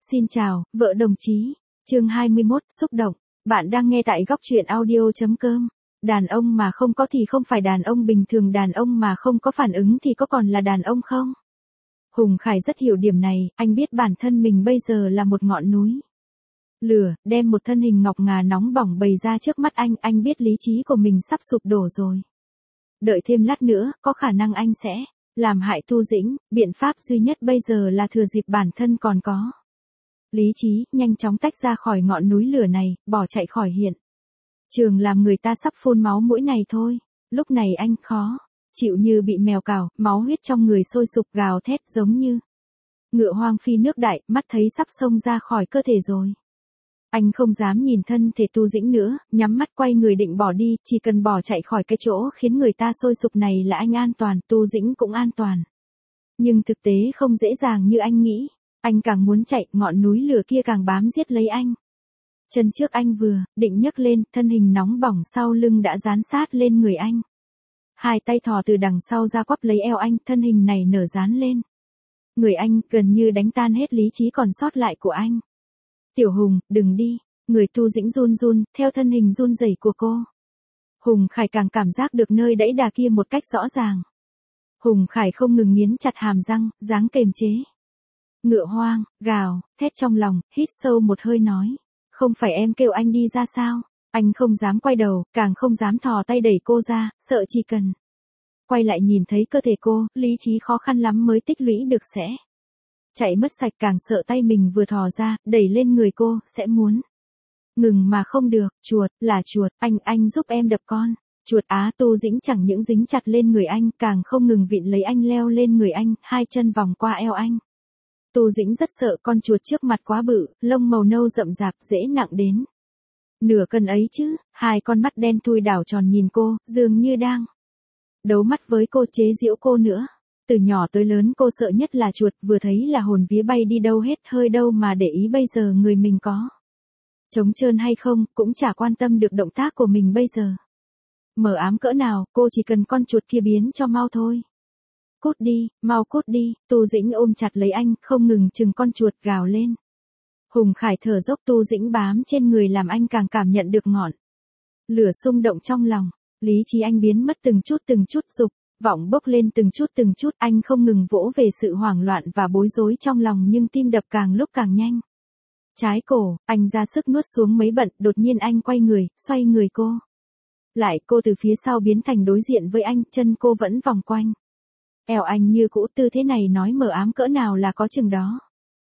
Xin chào, vợ đồng chí. Chương 21, xúc động. Bạn đang nghe tại góc truyện audio.com. Đàn ông mà không có thì không phải đàn ông bình thường, đàn ông mà không có phản ứng thì có còn là đàn ông không? Hùng Khải rất hiểu điểm này, anh biết bản thân mình bây giờ là một ngọn núi lửa, đem một thân hình ngọc ngà nóng bỏng bày ra trước mắt anh biết lý trí của mình sắp sụp đổ rồi. Đợi thêm lát nữa, có khả năng anh sẽ làm hại Tu Dĩnh, biện pháp duy nhất bây giờ là thừa dịp bản thân còn có lý trí, nhanh chóng tách ra khỏi ngọn núi lửa này, bỏ chạy khỏi hiện trường làm người ta sắp phun máu mũi này thôi. Lúc này anh khó chịu như bị mèo cào, máu huyết trong người sôi sục gào thét giống như ngựa hoang phi nước đại, mắt thấy sắp xông ra khỏi cơ thể rồi. Anh không dám nhìn thân thể Tu Dĩnh nữa, nhắm mắt quay người định bỏ đi, chỉ cần bỏ chạy khỏi cái chỗ khiến người ta sôi sục này là anh an toàn, Tu Dĩnh cũng an toàn. Nhưng thực tế không dễ dàng như anh nghĩ. Anh càng muốn chạy, ngọn núi lửa kia càng bám giết lấy anh. Chân trước anh vừa định nhấc lên, thân hình nóng bỏng sau lưng đã dán sát lên người anh. Hai tay thò từ đằng sau ra quắp lấy eo anh, thân hình này nở dán lên người anh, gần như đánh tan hết lý trí còn sót lại của anh. Tiểu Hùng, đừng đi. Người Tu Dĩnh run run, theo thân hình run rẩy của cô. Hùng Khải càng cảm giác được nơi đẫy đà kia một cách rõ ràng. Hùng Khải không ngừng nghiến chặt hàm răng, dáng kềm chế. Ngựa hoang, gào, thét trong lòng, hít sâu một hơi nói. Không phải em kêu anh đi ra sao? Anh không dám quay đầu, càng không dám thò tay đẩy cô ra, sợ chỉ cần quay lại nhìn thấy cơ thể cô, lý trí khó khăn lắm mới tích lũy được sẽ chạy mất sạch, càng sợ tay mình vừa thò ra, đẩy lên người cô, sẽ muốn ngừng mà không được. Chuột, là chuột, anh giúp em đập con. Chuột á. Tu Dĩnh chẳng những dính chặt lên người anh, càng không ngừng vịn lấy anh leo lên người anh, hai chân vòng qua eo anh. Tu Dĩnh rất sợ con chuột trước mặt quá bự, lông màu nâu rậm rạp, dễ nặng đến nửa cân ấy chứ. Hai con mắt đen thui đảo tròn nhìn cô, dường như đang đấu mắt với cô, chế giễu cô nữa. Từ nhỏ tới lớn cô sợ nhất là chuột, vừa thấy là hồn vía bay đi đâu hết, hơi đâu mà để ý bây giờ người mình có trống trơn hay không, cũng chả quan tâm được động tác của mình bây giờ mờ ám cỡ nào, cô chỉ cần con chuột kia biến cho mau thôi. Cút đi, mau cút đi. Tu Dĩnh ôm chặt lấy anh, không ngừng chừng con chuột, gào lên. Hùng Khải thở dốc, Tu Dĩnh bám trên người làm anh càng cảm nhận được ngọn lửa xung động trong lòng. Lý trí anh biến mất từng chút, dục vọng bốc lên từng chút, anh không ngừng vỗ về sự hoảng loạn và bối rối trong lòng, nhưng tim đập càng lúc càng nhanh. Trái cổ, anh ra sức nuốt xuống mấy bận, đột nhiên anh quay người, xoay người cô lại, cô từ phía sau biến thành đối diện với anh, chân cô vẫn vòng quanh eo anh như cũ, tư thế này nói mờ ám cỡ nào là có chừng đó.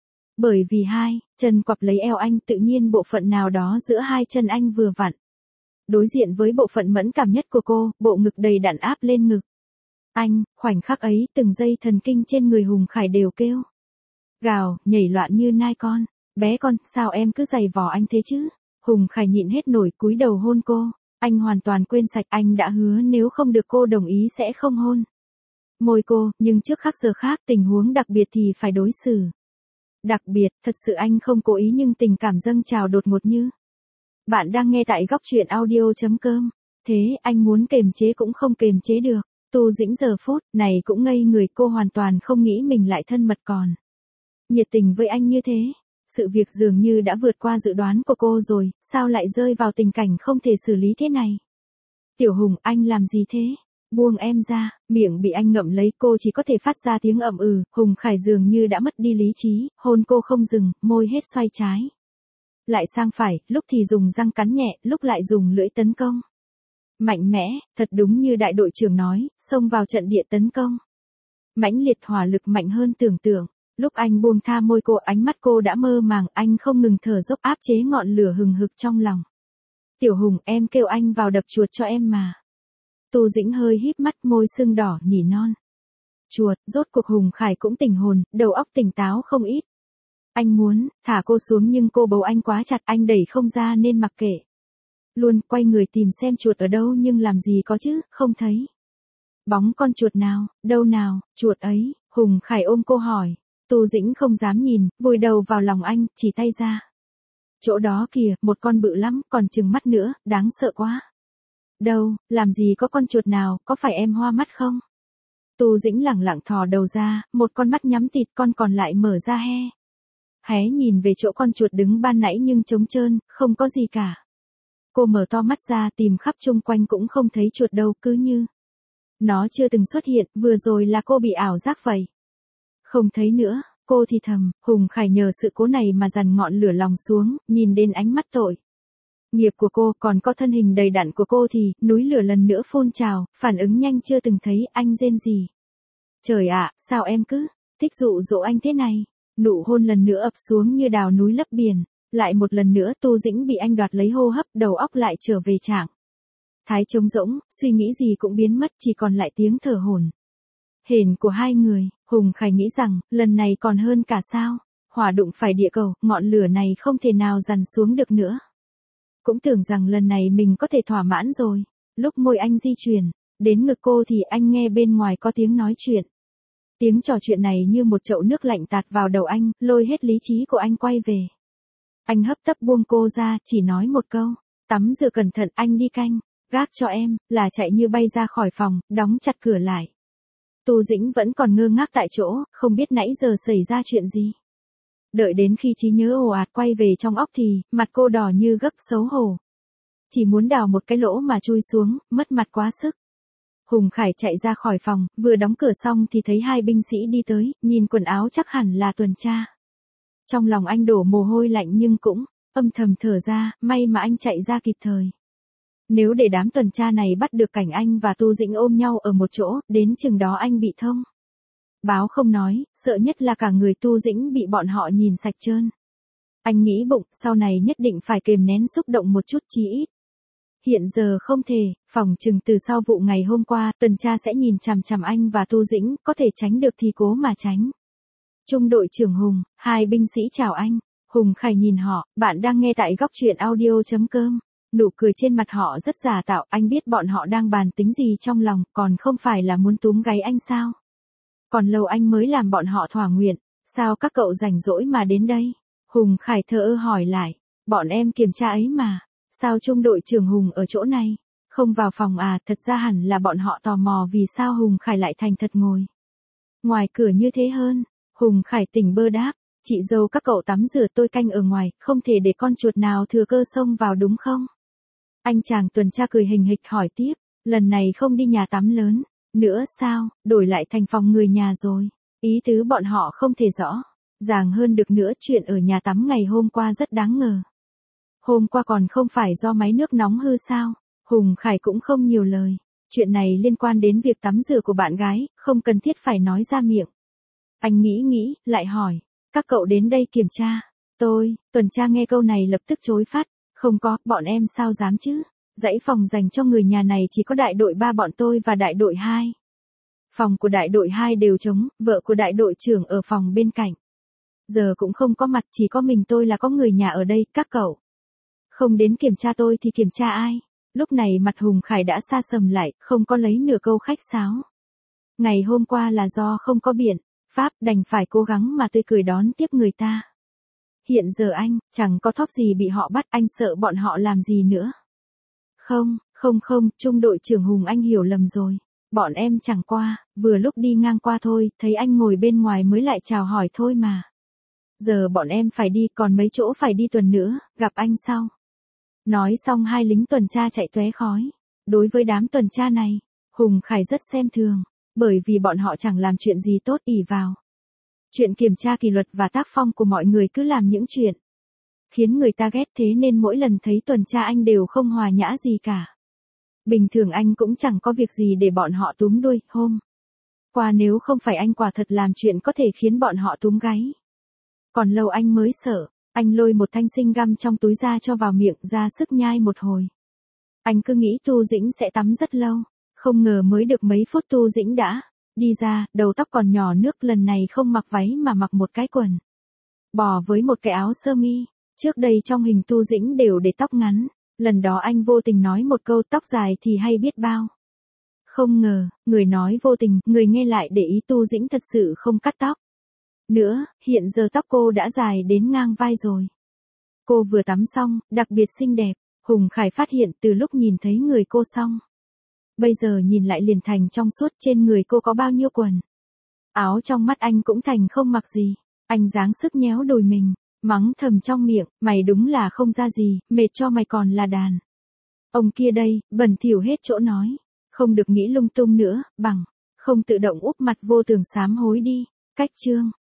Bởi vì hai chân quặp lấy eo anh, tự nhiên bộ phận nào đó giữa hai chân anh vừa vặn đối diện với bộ phận mẫn cảm nhất của cô, bộ ngực đầy đặn áp lên ngực anh. Khoảnh khắc ấy, từng dây thần kinh trên người Hùng Khải đều kêu gào, nhảy loạn như nai con. Bé con, sao em cứ giày vò anh thế chứ? Hùng Khải nhịn hết nổi, cúi đầu hôn cô. Anh hoàn toàn quên sạch, anh đã hứa nếu không được cô đồng ý sẽ không hôn môi cô, nhưng trước khác giờ khác, tình huống đặc biệt thì phải đối xử đặc biệt. Thật sự anh không cố ý, nhưng tình cảm dâng trào đột ngột như. Bạn đang nghe tại góc truyện audio.com. Thế, anh muốn kềm chế cũng không kềm chế được. Tu Dĩnh giờ phút này cũng ngây người, cô hoàn toàn không nghĩ mình lại thân mật còn nhiệt tình với anh như thế. Sự việc dường như đã vượt qua dự đoán của cô rồi, sao lại rơi vào tình cảnh không thể xử lý thế này? Tiểu Hùng, anh làm gì thế? Buông em ra. Miệng bị anh ngậm lấy, cô chỉ có thể phát ra tiếng ậm ừ. Hùng Khải dường như đã mất đi lý trí, hôn cô không dừng, môi hết xoay trái lại sang phải, lúc thì dùng răng cắn nhẹ, lúc lại dùng lưỡi tấn công mạnh mẽ, thật đúng như đại đội trưởng nói, xông vào trận địa tấn công mãnh liệt, hỏa lực mạnh hơn tưởng tượng. Lúc anh buông tha môi cô, ánh mắt cô đã mơ màng, anh không ngừng thở dốc áp chế ngọn lửa hừng hực trong lòng. Tiểu Hùng, em kêu anh vào đập chuột cho em mà. Tu Dĩnh hơi híp mắt, môi sưng đỏ, nỉ non. Chuột, rốt cuộc Hùng Khải cũng tỉnh hồn, đầu óc tỉnh táo không ít. Anh muốn thả cô xuống nhưng cô bấu anh quá chặt, anh đẩy không ra nên mặc kệ luôn, quay người tìm xem chuột ở đâu, nhưng làm gì có chứ, không thấy bóng con chuột nào. Đâu nào, chuột ấy? Hùng Khải ôm cô hỏi. Tu Dĩnh không dám nhìn, vùi đầu vào lòng anh, chỉ tay ra. Chỗ đó kìa, một con bự lắm, còn chừng mắt nữa, đáng sợ quá. Đâu, làm gì có con chuột nào, có phải em hoa mắt không? Tu Dĩnh lẳng lặng thò đầu ra, một con mắt nhắm tịt, con còn lại mở ra he. Hé nhìn về chỗ con chuột đứng ban nãy nhưng trống trơn, không có gì cả. Cô mở to mắt ra tìm khắp chung quanh cũng không thấy chuột đâu, cứ như nó chưa từng xuất hiện, vừa rồi là cô bị ảo giác vậy. Không thấy nữa, cô thì thầm, Hùng Khải nhờ sự cố này mà dằn ngọn lửa lòng xuống, nhìn đến ánh mắt tội nghiệp của cô, còn có thân hình đầy đặn của cô thì, núi lửa lần nữa phun trào, phản ứng nhanh chưa từng thấy, anh rên gì. Trời ạ, sao em cứ thích dụ dỗ anh thế này? Nụ hôn lần nữa ập xuống như đào núi lấp biển, lại một lần nữa Tu Dĩnh bị anh đoạt lấy hô hấp, đầu óc lại trở về trạng thái trống rỗng, suy nghĩ gì cũng biến mất, chỉ còn lại tiếng thở hổn hển của hai người. Hùng Khải nghĩ rằng, lần này còn hơn cả sao, hỏa đụng phải địa cầu, ngọn lửa này không thể nào dằn xuống được nữa. Cũng tưởng rằng lần này mình có thể thỏa mãn rồi. Lúc môi anh di chuyển đến ngực cô thì anh nghe bên ngoài có tiếng nói chuyện. Tiếng trò chuyện này như một chậu nước lạnh tạt vào đầu anh, lôi hết lý trí của anh quay về. Anh hấp tấp buông cô ra, chỉ nói một câu, tắm rửa cẩn thận, anh đi canh gác cho em, là chạy như bay ra khỏi phòng, đóng chặt cửa lại. Tu Dĩnh vẫn còn ngơ ngác tại chỗ, không biết nãy giờ xảy ra chuyện gì. Đợi đến khi trí nhớ ồ ạt quay về trong óc thì, mặt cô đỏ như gấp xấu hổ. Chỉ muốn đào một cái lỗ mà chui xuống, mất mặt quá sức. Hùng Khải chạy ra khỏi phòng, vừa đóng cửa xong thì thấy hai binh sĩ đi tới, nhìn quần áo chắc hẳn là tuần tra. Trong lòng anh đổ mồ hôi lạnh nhưng cũng âm thầm thở ra, may mà anh chạy ra kịp thời. Nếu để đám tuần tra này bắt được cảnh anh và Tu Dĩnh ôm nhau ở một chỗ, đến chừng đó anh bị thông báo không nói, sợ nhất là cả người Tu Dĩnh bị bọn họ nhìn sạch trơn. Anh nghĩ bụng, sau này nhất định phải kềm nén xúc động một chút chí ít. Hiện giờ không thể, phòng chừng từ sau vụ ngày hôm qua, tuần tra sẽ nhìn chằm chằm anh và Tu Dĩnh, có thể tránh được thì cố mà tránh. Trung đội trưởng Hùng, hai binh sĩ chào anh. Hùng Khải nhìn họ, bạn đang nghe tại góc truyện audio.com. Nụ cười trên mặt họ rất giả tạo, anh biết bọn họ đang bàn tính gì trong lòng, còn không phải là muốn túm gáy anh sao? Còn lâu anh mới làm bọn họ thỏa nguyện, sao các cậu rảnh rỗi mà đến đây? Hùng Khải thờ ơ hỏi lại, bọn em kiểm tra ấy mà, sao trung đội trưởng Hùng ở chỗ này? Không vào phòng à? Thật ra hẳn là bọn họ tò mò vì sao Hùng Khải lại thành thật ngồi ngoài cửa như thế hơn. Hùng Khải tỉnh bơ đáp, chị dâu các cậu tắm rửa, tôi canh ở ngoài, không thể để con chuột nào thừa cơ xông vào đúng không? Anh chàng tuần tra cười hình hịch hỏi tiếp, lần này không đi nhà tắm lớn nữa sao, đổi lại thành phòng người nhà rồi. Ý tứ bọn họ không thể rõ ràng hơn được nữa, chuyện ở nhà tắm ngày hôm qua rất đáng ngờ. Hôm qua còn không phải do máy nước nóng hư sao? Hùng Khải cũng không nhiều lời, chuyện này liên quan đến việc tắm rửa của bạn gái, không cần thiết phải nói ra miệng. Anh nghĩ, lại hỏi, các cậu đến đây kiểm tra? Tuần tra nghe câu này lập tức chối phát, không có, bọn em sao dám chứ? Dãy phòng dành cho người nhà này chỉ có đại đội 3 bọn tôi và đại đội 2. Phòng của đại đội 2 đều trống, vợ của đại đội trưởng ở phòng bên cạnh. Giờ cũng không có mặt, chỉ có mình tôi là có người nhà ở đây, các cậu không đến kiểm tra tôi thì kiểm tra ai? Lúc này mặt Hùng Khải đã sa sầm lại, không có lấy nửa câu khách sáo. Ngày hôm qua là do không có biện pháp, đành phải cố gắng mà tươi cười đón tiếp người ta. Hiện giờ anh, chẳng có thóp gì bị họ bắt, anh sợ bọn họ làm gì nữa. Không, trung đội trưởng Hùng, anh hiểu lầm rồi. Bọn em chẳng qua, vừa lúc đi ngang qua thôi, thấy anh ngồi bên ngoài mới lại chào hỏi thôi mà. Giờ bọn em phải đi, còn mấy chỗ phải đi tuần nữa, gặp anh sau. Nói xong hai lính tuần tra chạy tóe khói. Đối với đám tuần tra này, Hùng Khải rất xem thường, bởi vì bọn họ chẳng làm chuyện gì tốt, ỷ vào chuyện kiểm tra kỷ luật và tác phong của mọi người, cứ làm những chuyện khiến người ta ghét, thế nên mỗi lần thấy tuần tra anh đều không hòa nhã gì cả. Bình thường anh cũng chẳng có việc gì để bọn họ túm đuôi, hôm qua nếu không phải anh quả thật làm chuyện có thể khiến bọn họ túm gáy. Còn lâu anh mới sợ, anh lôi một thanh sinh găm trong túi ra cho vào miệng, ra sức nhai một hồi. Anh cứ nghĩ Tu Dĩnh sẽ tắm rất lâu, không ngờ mới được mấy phút Tu Dĩnh đã đi ra, đầu tóc còn nhỏ nước, lần này không mặc váy mà mặc một cái quần bò với một cái áo sơ mi. Trước đây trong hình Tu Dĩnh đều để tóc ngắn, lần đó anh vô tình nói một câu tóc dài thì hay biết bao. Không ngờ, người nói vô tình, người nghe lại để ý Tu Dĩnh thật sự không cắt tóc nữa, hiện giờ tóc cô đã dài đến ngang vai rồi. Cô vừa tắm xong, đặc biệt xinh đẹp, Hùng Khải phát hiện từ lúc nhìn thấy người cô xong. Bây giờ nhìn lại liền thành trong suốt, trên người cô có bao nhiêu quần áo trong mắt anh cũng thành không mặc gì. Anh giáng sức nhéo đùi mình, Mắng thầm trong miệng, mày đúng là không ra gì, mệt cho mày còn là đàn. Ông kia đây, bẩn thỉu hết chỗ nói. Không được nghĩ lung tung nữa, bằng. Không tự động úp mặt vô tường sám hối đi. Cách chương.